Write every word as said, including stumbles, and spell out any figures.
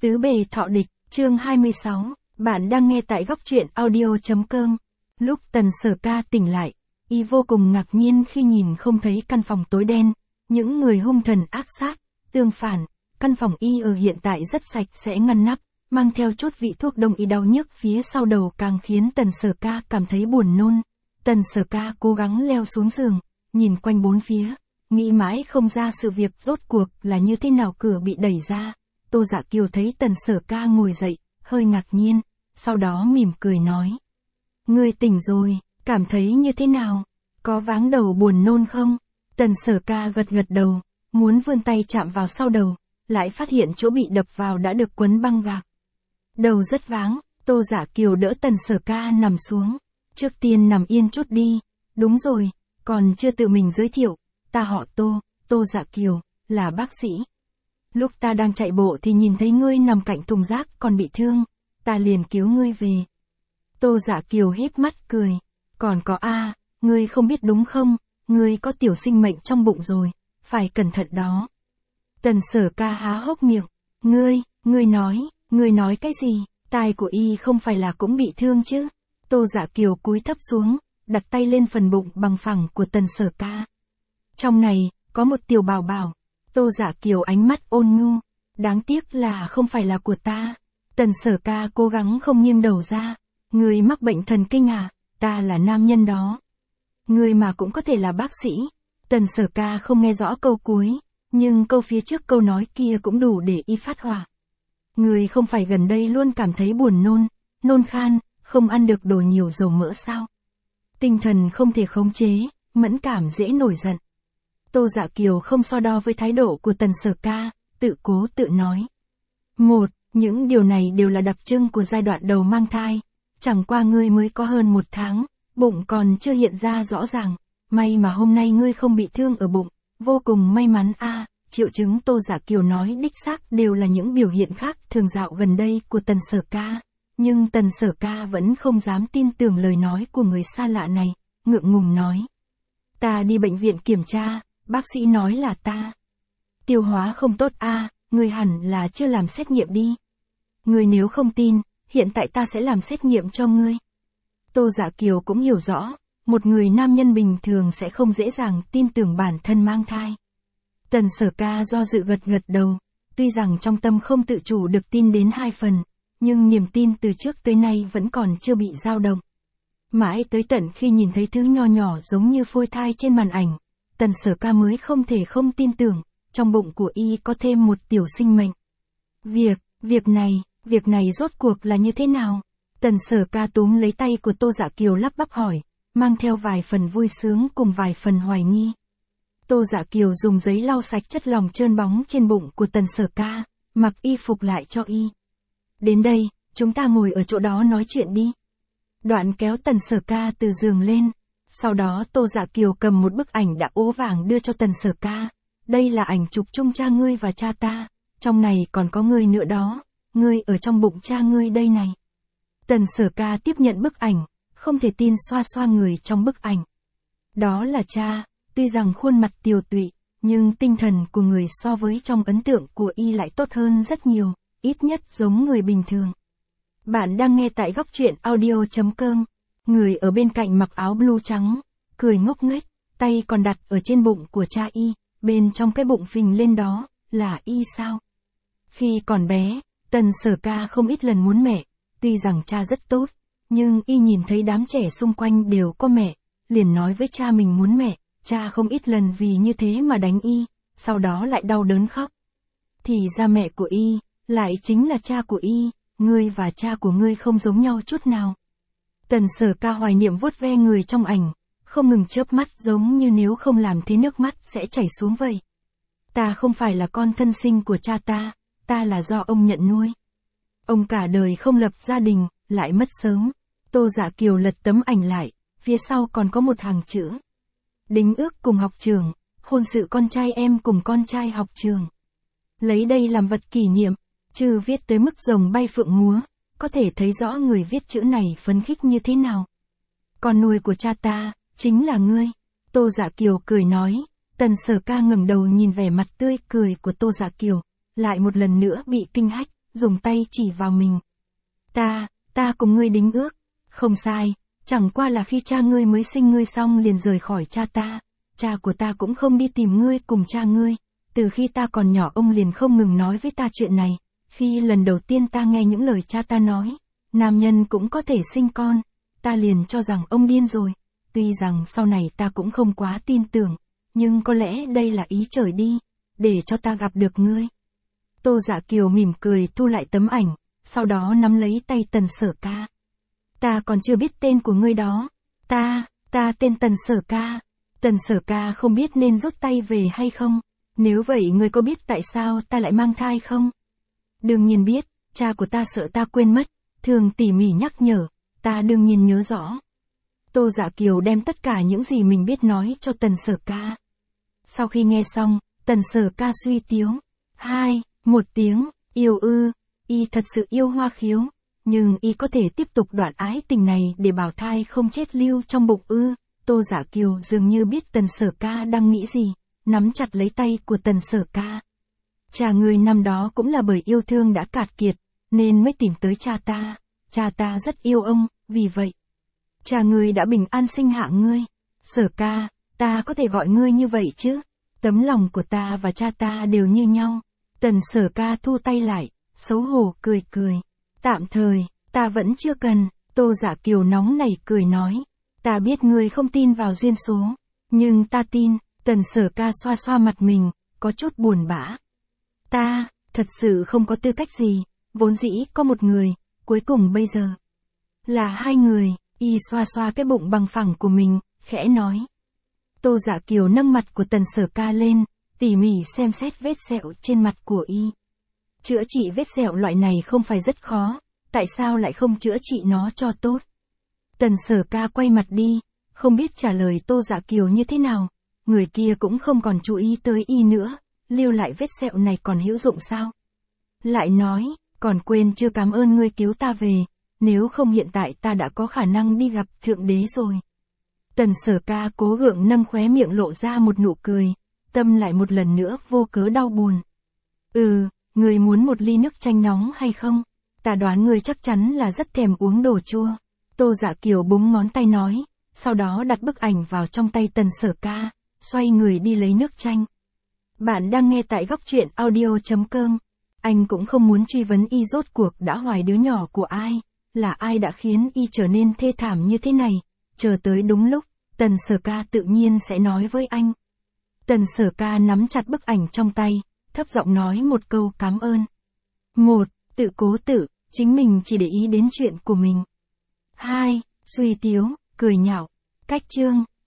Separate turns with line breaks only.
Tứ bề thọ địch, chương hai mươi sáu, bạn đang nghe tại góc truyện audio.com. Lúc Tần Sở Ca tỉnh lại, y vô cùng ngạc nhiên khi nhìn không thấy căn phòng tối đen, những người hung thần ác sát. Tương phản, căn phòng y ở hiện tại rất sạch sẽ ngăn nắp, mang theo chút vị thuốc đông y đau nhức phía sau đầu càng khiến Tần Sở Ca cảm thấy buồn nôn. Tần Sở Ca cố gắng leo xuống giường, nhìn quanh bốn phía, nghĩ mãi không ra sự việc rốt cuộc là như thế nào. Cửa bị đẩy ra, Tô Dạ Kiều thấy Tần Sở Ca ngồi dậy, hơi ngạc nhiên, sau đó mỉm cười nói. Ngươi tỉnh rồi, cảm thấy như thế nào? Có váng đầu buồn nôn không? Tần Sở Ca gật gật đầu, muốn vươn tay chạm vào sau đầu, lại phát hiện chỗ bị đập vào đã được quấn băng gạc. Đầu rất váng, Tô Dạ Kiều đỡ Tần Sở Ca nằm xuống. Trước tiên nằm yên chút đi. Đúng rồi, còn chưa tự mình giới thiệu, ta họ Tô, Tô Dạ Kiều, là bác sĩ. Lúc ta đang chạy bộ thì nhìn thấy ngươi nằm cạnh thùng rác còn bị thương, ta liền cứu ngươi về. Tô Dạ Kiều híp mắt cười, còn có a, ngươi không biết đúng không, ngươi có tiểu sinh mệnh trong bụng rồi, phải cẩn thận đó. Tần Sở Ca há hốc miệng, ngươi, ngươi nói, ngươi nói cái gì, tai của y không phải là cũng bị thương chứ? Tô Dạ Kiều cúi thấp xuống, đặt tay lên phần bụng bằng phẳng của Tần Sở Ca. Trong này, có một tiểu bảo bảo. Tô Dạ Kiều ánh mắt ôn nhu, đáng tiếc là không phải là của ta. Tần Sở Ca cố gắng không nghiêng đầu ra. Người mắc bệnh thần kinh à, ta là nam nhân đó. Người mà cũng có thể là bác sĩ. Tần Sở Ca không nghe rõ câu cuối, nhưng câu phía trước câu nói kia cũng đủ để y phát hỏa. Người không phải gần đây luôn cảm thấy buồn nôn, nôn khan, không ăn được đồ nhiều dầu mỡ sao? Tinh thần không thể khống chế, mẫn cảm dễ nổi giận. Tô Dạ Kiều không so đo với thái độ của Tần Sở Ca, tự cố tự nói. Một, những điều này đều là đặc trưng của giai đoạn đầu mang thai. Chẳng qua ngươi mới có hơn một tháng, bụng còn chưa hiện ra rõ ràng. May mà hôm nay ngươi không bị thương ở bụng, vô cùng may mắn a. À, triệu chứng Tô Dạ Kiều nói đích xác đều là những biểu hiện khác thường dạo gần đây của Tần Sở Ca. Nhưng Tần Sở Ca vẫn không dám tin tưởng lời nói của người xa lạ này, ngượng ngùng nói. Ta đi bệnh viện kiểm tra, bác sĩ nói là ta tiêu hóa không tốt a, à, ngươi hẳn là chưa làm xét nghiệm đi. Ngươi nếu không tin, hiện tại ta sẽ làm xét nghiệm cho ngươi. Tô Dạ Kiều cũng hiểu rõ, một người nam nhân bình thường sẽ không dễ dàng tin tưởng bản thân mang thai. Tần Sở Ca do dự gật gật đầu, tuy rằng trong tâm không tự chủ được tin đến hai phần, nhưng niềm tin từ trước tới nay vẫn còn chưa bị dao động. Mãi tới tận khi nhìn thấy thứ nho nhỏ giống như phôi thai trên màn ảnh, Tần Sở Ca mới không thể không tin tưởng, trong bụng của y có thêm một tiểu sinh mệnh. Việc, việc này, việc này rốt cuộc là như thế nào? Tần Sở Ca túm lấy tay của Tô Dạ Kiều lắp bắp hỏi, mang theo vài phần vui sướng cùng vài phần hoài nghi. Tô Dạ Kiều dùng giấy lau sạch chất lỏng trơn bóng trên bụng của Tần Sở Ca, mặc y phục lại cho y. Đến đây, chúng ta ngồi ở chỗ đó nói chuyện đi. Đoạn kéo Tần Sở Ca từ giường lên. Sau đó Tô Dạ Kiều cầm một bức ảnh đã ố vàng đưa cho Tần Sở Ca. Đây là ảnh chụp chung cha ngươi và cha ta. Trong này còn có ngươi nữa đó. Ngươi ở trong bụng cha ngươi đây này. Tần Sở Ca tiếp nhận bức ảnh, không thể tin xoa xoa người trong bức ảnh. Đó là cha, tuy rằng khuôn mặt tiều tụy, nhưng tinh thần của người so với trong ấn tượng của y lại tốt hơn rất nhiều, ít nhất giống người bình thường. Bạn đang nghe tại góc truyện audio.com. Người ở bên cạnh mặc áo blue trắng, cười ngốc nghếch, tay còn đặt ở trên bụng của cha y, bên trong cái bụng phình lên đó, là y sao? Khi còn bé, Tần Sở Ca không ít lần muốn mẹ, tuy rằng cha rất tốt, nhưng y nhìn thấy đám trẻ xung quanh đều có mẹ, liền nói với cha mình muốn mẹ, cha không ít lần vì như thế mà đánh y, sau đó lại đau đớn khóc. Thì ra mẹ của y, lại chính là cha của y, ngươi và cha của ngươi không giống nhau chút nào. Tần Sở Ca hoài niệm vuốt ve người trong ảnh, không ngừng chớp mắt giống như nếu không làm thế nước mắt sẽ chảy xuống vậy. Ta không phải là con thân sinh của cha ta, ta là do ông nhận nuôi. Ông cả đời không lập gia đình, lại mất sớm. Tô Dạ Kiều lật tấm ảnh lại, phía sau còn có một hàng chữ. Đính ước cùng học trường, hôn sự con trai em cùng con trai học trường. Lấy đây làm vật kỷ niệm, chứ viết tới mức rồng bay phượng múa, có thể thấy rõ người viết chữ này phấn khích như thế nào. Con nuôi của cha ta, chính là ngươi. Tô Dạ Kiều cười nói. Tần Sở Ca ngẩng đầu nhìn vẻ mặt tươi cười của Tô Dạ Kiều, lại một lần nữa bị kinh hách, dùng tay chỉ vào mình. Ta, ta cùng ngươi đính ước. Không sai, chẳng qua là khi cha ngươi mới sinh ngươi xong liền rời khỏi cha ta. Cha của ta cũng không đi tìm ngươi cùng cha ngươi. Từ khi ta còn nhỏ ông liền không ngừng nói với ta chuyện này. Khi lần đầu tiên ta nghe những lời cha ta nói, nam nhân cũng có thể sinh con, ta liền cho rằng ông điên rồi. Tuy rằng sau này ta cũng không quá tin tưởng, nhưng có lẽ đây là ý trời đi, để cho ta gặp được ngươi. Tô Dạ Kiều mỉm cười thu lại tấm ảnh, sau đó nắm lấy tay Tần Sở Ca. Ta còn chưa biết tên của ngươi đó. Ta, ta tên Tần Sở Ca. Tần Sở Ca không biết nên rút tay về hay không. Nếu vậy ngươi có biết tại sao ta lại mang thai không? Đương nhiên biết, cha của ta sợ ta quên mất, thường tỉ mỉ nhắc nhở, ta đương nhiên nhớ rõ. Tô Dạ Kiều đem tất cả những gì mình biết nói cho Tần Sở Ca. Sau khi nghe xong, Tần Sở Ca suy tiếu. Hai, một tiếng, yêu ư, y thật sự yêu Hoa Khiếu, nhưng y có thể tiếp tục đoạn ái tình này để bảo thai không chết lưu trong bụng ư. Tô Dạ Kiều dường như biết Tần Sở Ca đang nghĩ gì, nắm chặt lấy tay của Tần Sở Ca. Cha ngươi năm đó cũng là bởi yêu thương đã cạn kiệt, nên mới tìm tới cha ta. Cha ta rất yêu ông, vì vậy cha ngươi đã bình an sinh hạ ngươi. Sở Ca, ta có thể gọi ngươi như vậy chứ? Tấm lòng của ta và cha ta đều như nhau. Tần Sở Ca thu tay lại, xấu hổ cười cười. Tạm thời, ta vẫn chưa cần. Tô Dạ Kiều nóng nảy cười nói. Ta biết ngươi không tin vào duyên số, nhưng ta tin. Tần Sở Ca xoa xoa mặt mình, có chút buồn bã. Ta, thật sự không có tư cách gì, vốn dĩ có một người, cuối cùng bây giờ là hai người. Y xoa xoa cái bụng bằng phẳng của mình, khẽ nói. Tô Dạ Kiều nâng mặt của Tần Sở Ca lên, tỉ mỉ xem xét vết sẹo trên mặt của y. Chữa trị vết sẹo loại này không phải rất khó, tại sao lại không chữa trị nó cho tốt? Tần Sở Ca quay mặt đi, không biết trả lời Tô Dạ Kiều như thế nào. Người kia cũng không còn chú ý tới y nữa, lưu lại vết sẹo này còn hữu dụng sao? Lại nói, còn quên chưa cảm ơn ngươi cứu ta về, nếu không hiện tại ta đã có khả năng đi gặp Thượng Đế rồi. Tần Sở Ca cố gượng nâng khóe miệng lộ ra một nụ cười, tâm lại một lần nữa vô cớ đau buồn. Ừ, ngươi muốn một ly nước chanh nóng hay không? Ta đoán ngươi chắc chắn là rất thèm uống đồ chua. Tô Dạ Kiều búng ngón tay nói, sau đó đặt bức ảnh vào trong tay Tần Sở Ca, xoay người đi lấy nước chanh. Bạn đang nghe tại góc truyện audio chấm com. Anh cũng không muốn truy vấn y rốt cuộc đã hoài đứa nhỏ của ai, là ai đã khiến y trở nên thê thảm như thế này. Chờ tới đúng lúc, Tần Sở Ca tự nhiên sẽ nói với anh. Tần Sở Ca nắm chặt bức ảnh trong tay, thấp giọng nói một câu cảm ơn. Một, tự cố tự, chính mình chỉ để ý đến chuyện của mình. Hai, suy tiếu, cười nhạo. Cách chương.